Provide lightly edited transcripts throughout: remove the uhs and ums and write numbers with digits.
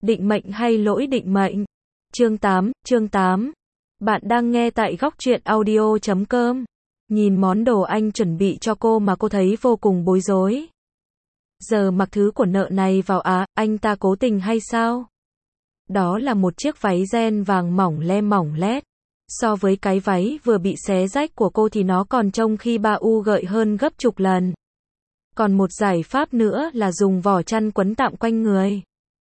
Định mệnh hay lỗi định mệnh? Chương 8. Bạn đang nghe tại góc truyện audio.com. Nhìn món đồ anh chuẩn bị cho cô mà cô thấy vô cùng bối rối. Giờ mặc thứ của nợ này vào anh ta cố tình hay sao? Đó là một chiếc váy ren vàng mỏng lét. So với cái váy vừa bị xé rách của cô thì nó còn trông khi ba u gợi hơn gấp chục lần. Còn một giải pháp nữa là dùng vỏ chăn quấn tạm quanh người.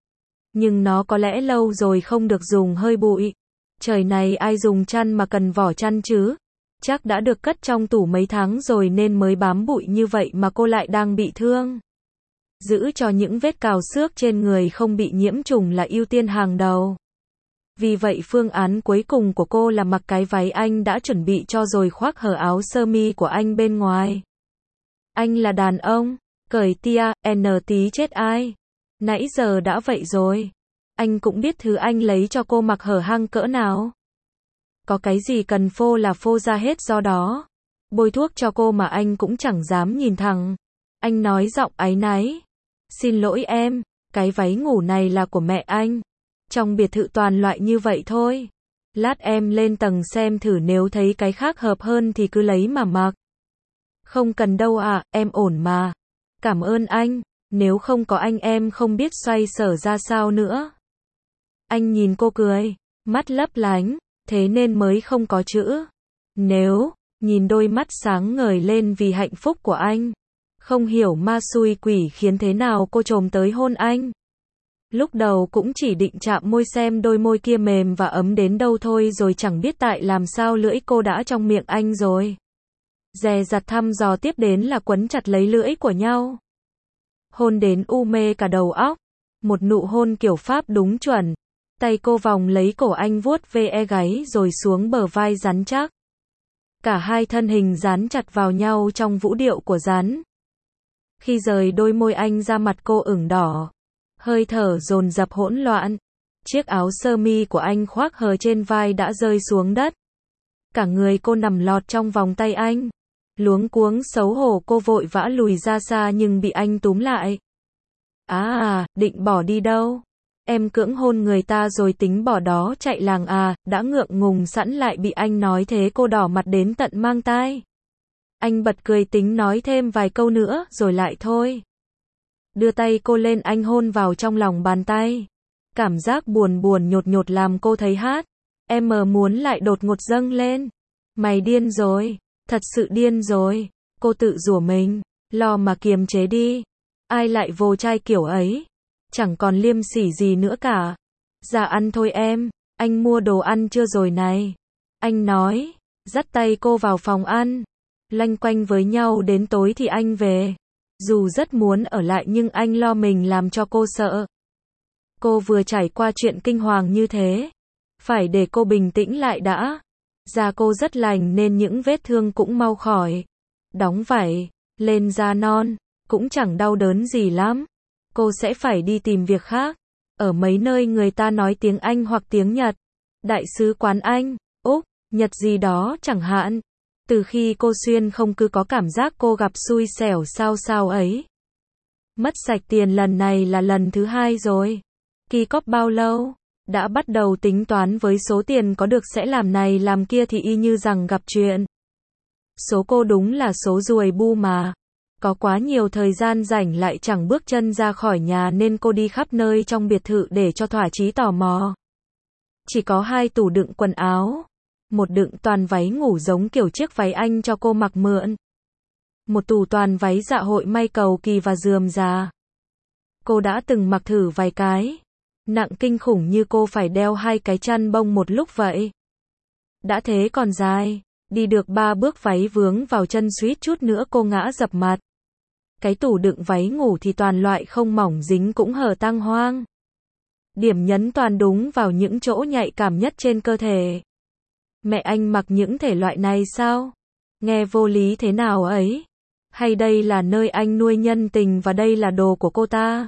Nhưng nó có lẽ lâu rồi không được dùng, hơi bụi. Trời này ai dùng chăn mà cần vỏ chăn chứ? Chắc đã được cất trong tủ mấy tháng rồi nên mới bám bụi như vậy mà cô lại đang bị thương. Giữ cho những vết cào xước trên người không bị nhiễm trùng là ưu tiên hàng đầu. Vì vậy phương án cuối cùng của cô là mặc cái váy anh đã chuẩn bị cho rồi khoác hở áo sơ mi của anh bên ngoài. Anh là đàn ông, cởi tia, tí chết ai. Nãy giờ đã vậy rồi. Anh cũng biết thứ anh lấy cho cô mặc hở hang cỡ nào. Có cái gì cần phô là phô ra hết, do đó bôi thuốc cho cô mà anh cũng chẳng dám nhìn thẳng. Anh nói giọng áy náy. Xin lỗi em, cái váy ngủ này là của mẹ anh. Trong biệt thự toàn loại như vậy thôi. Lát em lên tầng xem thử, nếu thấy cái khác hợp hơn thì cứ lấy mà mặc. Không cần đâu em ổn mà. Cảm ơn anh, nếu không có anh em không biết xoay sở ra sao nữa. Anh nhìn cô cười, mắt lấp lánh, thế nên mới không có chữ nếu, nhìn đôi mắt sáng ngời lên vì hạnh phúc của anh. Không hiểu ma xui quỷ khiến thế nào cô trồm tới hôn anh. Lúc đầu cũng chỉ định chạm môi xem đôi môi kia mềm và ấm đến đâu thôi, rồi chẳng biết tại làm sao lưỡi cô đã trong miệng anh rồi. Dè dặt thăm dò tiếp đến là quấn chặt lấy lưỡi của nhau. Hôn đến u mê cả đầu óc. Một nụ hôn kiểu Pháp đúng chuẩn. Tay cô vòng lấy cổ anh, vuốt ve gáy rồi xuống bờ vai rắn chắc. Cả hai thân hình dán chặt vào nhau trong vũ điệu của rắn. Khi rời đôi môi anh ra, mặt cô ửng đỏ. Hơi thở dồn dập hỗn loạn. Chiếc áo sơ mi của anh khoác hờ trên vai đã rơi xuống đất. Cả người cô nằm lọt trong vòng tay anh. Luống cuống xấu hổ cô vội vã lùi ra xa nhưng bị anh túm lại. Định bỏ đi đâu? Em cưỡng hôn người ta rồi tính bỏ đó chạy làng đã ngượng ngùng sẵn lại bị anh nói thế cô đỏ mặt đến tận mang tai. Anh bật cười tính nói thêm vài câu nữa rồi lại thôi. Đưa tay cô lên, anh hôn vào trong lòng bàn tay. Cảm giác buồn nhột làm cô thấy hát. Em muốn lại đột ngột dâng lên. Mày điên rồi, thật sự điên rồi. Cô tự rủa mình, lo mà kiềm chế đi. Ai lại vô trai kiểu ấy. Chẳng còn liêm sỉ gì nữa cả. Ra ăn thôi em, anh mua đồ ăn chưa rồi này. Anh nói, dắt tay cô vào phòng ăn. Loanh quanh với nhau đến tối thì anh về. Dù rất muốn ở lại nhưng anh lo mình làm cho cô sợ. Cô vừa trải qua chuyện kinh hoàng như thế. Phải để cô bình tĩnh lại đã. Da cô rất lành nên những vết thương cũng mau khỏi. Đóng vảy, lên da non, cũng chẳng đau đớn gì lắm. Cô sẽ phải đi tìm việc khác. Ở mấy nơi người ta nói tiếng Anh hoặc tiếng Nhật. Đại sứ quán Anh, Úc, Nhật gì đó chẳng hạn. Từ khi cô xuyên không cứ có cảm giác cô gặp xui xẻo sao ấy. Mất sạch tiền lần này là lần thứ 2 rồi. Kỳ cóp bao lâu? Đã bắt đầu tính toán với số tiền có được sẽ làm này làm kia thì y như rằng gặp chuyện. Số cô đúng là số ruồi bu mà. Có quá nhiều thời gian rảnh lại chẳng bước chân ra khỏi nhà nên cô đi khắp nơi trong biệt thự để cho thỏa chí tò mò. Chỉ có 2 tủ đựng quần áo. Một đựng toàn váy ngủ giống kiểu chiếc váy anh cho cô mặc mượn. Một tủ toàn váy dạ hội may cầu kỳ và rườm rà. Cô đã từng mặc thử vài cái. Nặng kinh khủng như cô phải đeo 2 cái chăn bông một lúc vậy. Đã thế còn dài. Đi được 3 bước váy vướng vào chân suýt chút nữa cô ngã dập mặt. Cái tủ đựng váy ngủ thì toàn loại không mỏng dính cũng hở tang hoang. Điểm nhấn toàn đúng vào những chỗ nhạy cảm nhất trên cơ thể. Mẹ anh mặc những thể loại này sao? Nghe vô lý thế nào ấy? Hay đây là nơi anh nuôi nhân tình và đây là đồ của cô ta?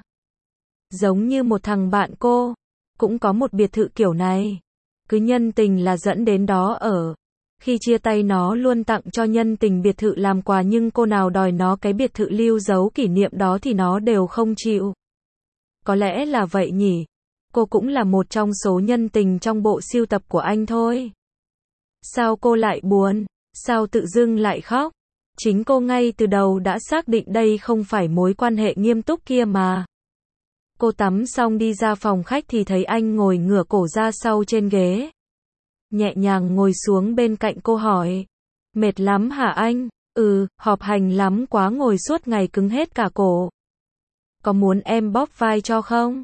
Giống như một thằng bạn cô, cũng có một biệt thự kiểu này. Cứ nhân tình là dẫn đến đó ở. Khi chia tay nó luôn tặng cho nhân tình biệt thự làm quà nhưng cô nào đòi nó cái biệt thự lưu dấu kỷ niệm đó thì nó đều không chịu. Có lẽ là vậy nhỉ? Cô cũng là một trong số nhân tình trong bộ sưu tập của anh thôi. Sao cô lại buồn? Sao tự dưng lại khóc? Chính cô ngay từ đầu đã xác định đây không phải mối quan hệ nghiêm túc kia mà. Cô tắm xong đi ra phòng khách thì thấy anh ngồi ngửa cổ ra sau trên ghế. Nhẹ nhàng ngồi xuống bên cạnh cô hỏi. Mệt lắm hả anh? Họp hành lắm quá ngồi suốt ngày cứng hết cả cổ. Có muốn em bóp vai cho không?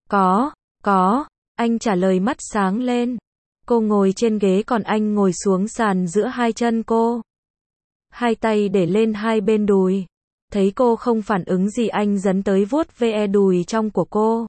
Có, anh trả lời mắt sáng lên. Cô ngồi trên ghế còn anh ngồi xuống sàn giữa hai chân cô. Hai tay để lên hai bên đùi. Thấy cô không phản ứng gì anh dấn tới vuốt ve đùi trong của cô.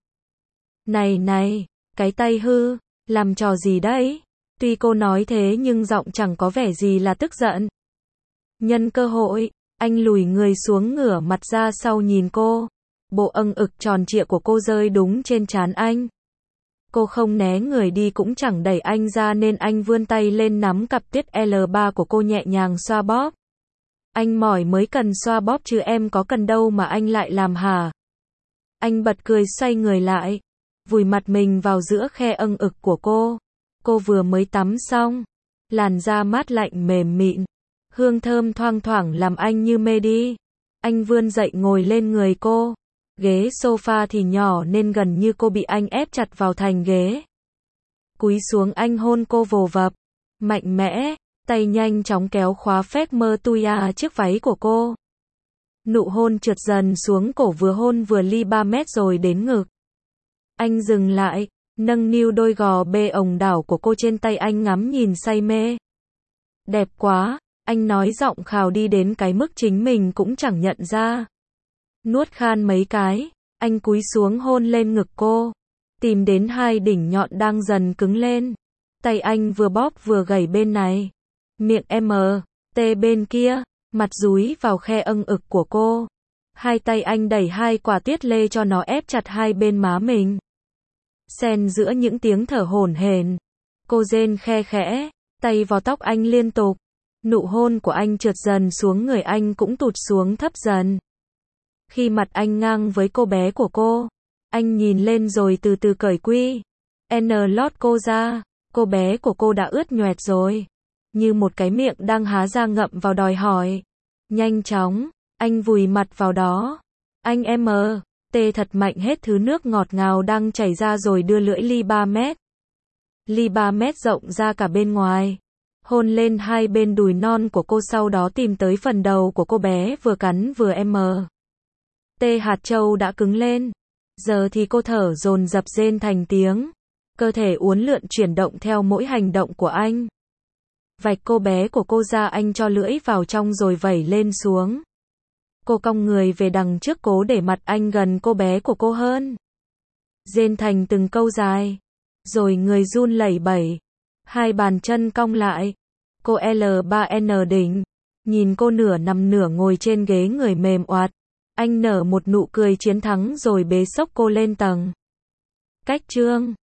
Này, cái tay hư, làm trò gì đấy? Tuy cô nói thế nhưng giọng chẳng có vẻ gì là tức giận. Nhân cơ hội, anh lùi người xuống ngửa mặt ra sau nhìn cô. Bộ âng ực tròn trịa của cô rơi đúng trên trán anh. Cô không né người đi cũng chẳng đẩy anh ra nên anh vươn tay lên nắm cặp tiết L3 của cô nhẹ nhàng xoa bóp. Anh mỏi mới cần xoa bóp chứ em có cần đâu mà anh lại làm hả? Anh bật cười xoay người lại, vùi mặt mình vào giữa khe âng ực của cô. Cô vừa mới tắm xong, làn da mát lạnh mềm mịn, hương thơm thoang thoảng làm anh như mê đi. Anh vươn dậy ngồi lên người cô. Ghế sofa thì nhỏ nên gần như cô bị anh ép chặt vào thành ghế. Cúi xuống anh hôn cô vồ vập, mạnh mẽ, tay nhanh chóng kéo khóa phép mơ tuya chiếc váy của cô. Nụ hôn trượt dần xuống cổ vừa hôn vừa ly 3 mét rồi đến ngực. Anh dừng lại, nâng niu đôi gò bê ồng đảo của cô trên tay anh ngắm nhìn say mê. Đẹp quá, anh nói giọng khào đi đến cái mức chính mình cũng chẳng nhận ra. Nuốt khan mấy cái, anh cúi xuống hôn lên ngực cô, tìm đến hai đỉnh nhọn đang dần cứng lên. Tay anh vừa bóp vừa gẩy bên này, miệng M.T bên kia, mặt dúi vào khe âng ực của cô. Hai tay anh đẩy hai quả tiết lê cho nó ép chặt hai bên má mình. Xen giữa những tiếng thở hổn hển, cô rên khe khẽ, tay vào tóc anh liên tục. Nụ hôn của anh trượt dần xuống người anh cũng tụt xuống thấp dần. Khi mặt anh ngang với cô bé của cô, anh nhìn lên rồi từ từ cởi quy N lót cô ra. Cô bé của cô đã ướt nhoẹt rồi, như một cái miệng đang há ra ngậm vào đòi hỏi. Nhanh chóng, anh vùi mặt vào đó. Anh M.T thật mạnh hết thứ nước ngọt ngào đang chảy ra rồi đưa lưỡi ly 3 mét. Ly 3 mét rộng ra cả bên ngoài. Hôn lên hai bên đùi non của cô, sau đó tìm tới phần đầu của cô bé vừa cắn vừa M.T hạt châu đã cứng lên. Giờ thì cô thở dồn dập rên thành tiếng. Cơ thể uốn lượn chuyển động theo mỗi hành động của anh. Vạch cô bé của cô ra, anh cho lưỡi vào trong rồi vẩy lên xuống. Cô cong người về đằng trước cố để mặt anh gần cô bé của cô hơn. Rên thành từng câu dài. Rồi người run lẩy bẩy. Hai bàn chân cong lại. Cô L3N đỉnh. Nhìn cô nửa nằm nửa ngồi trên ghế người mềm oạt. Anh nở một nụ cười chiến thắng rồi bế xốc cô lên tầng. Cách chương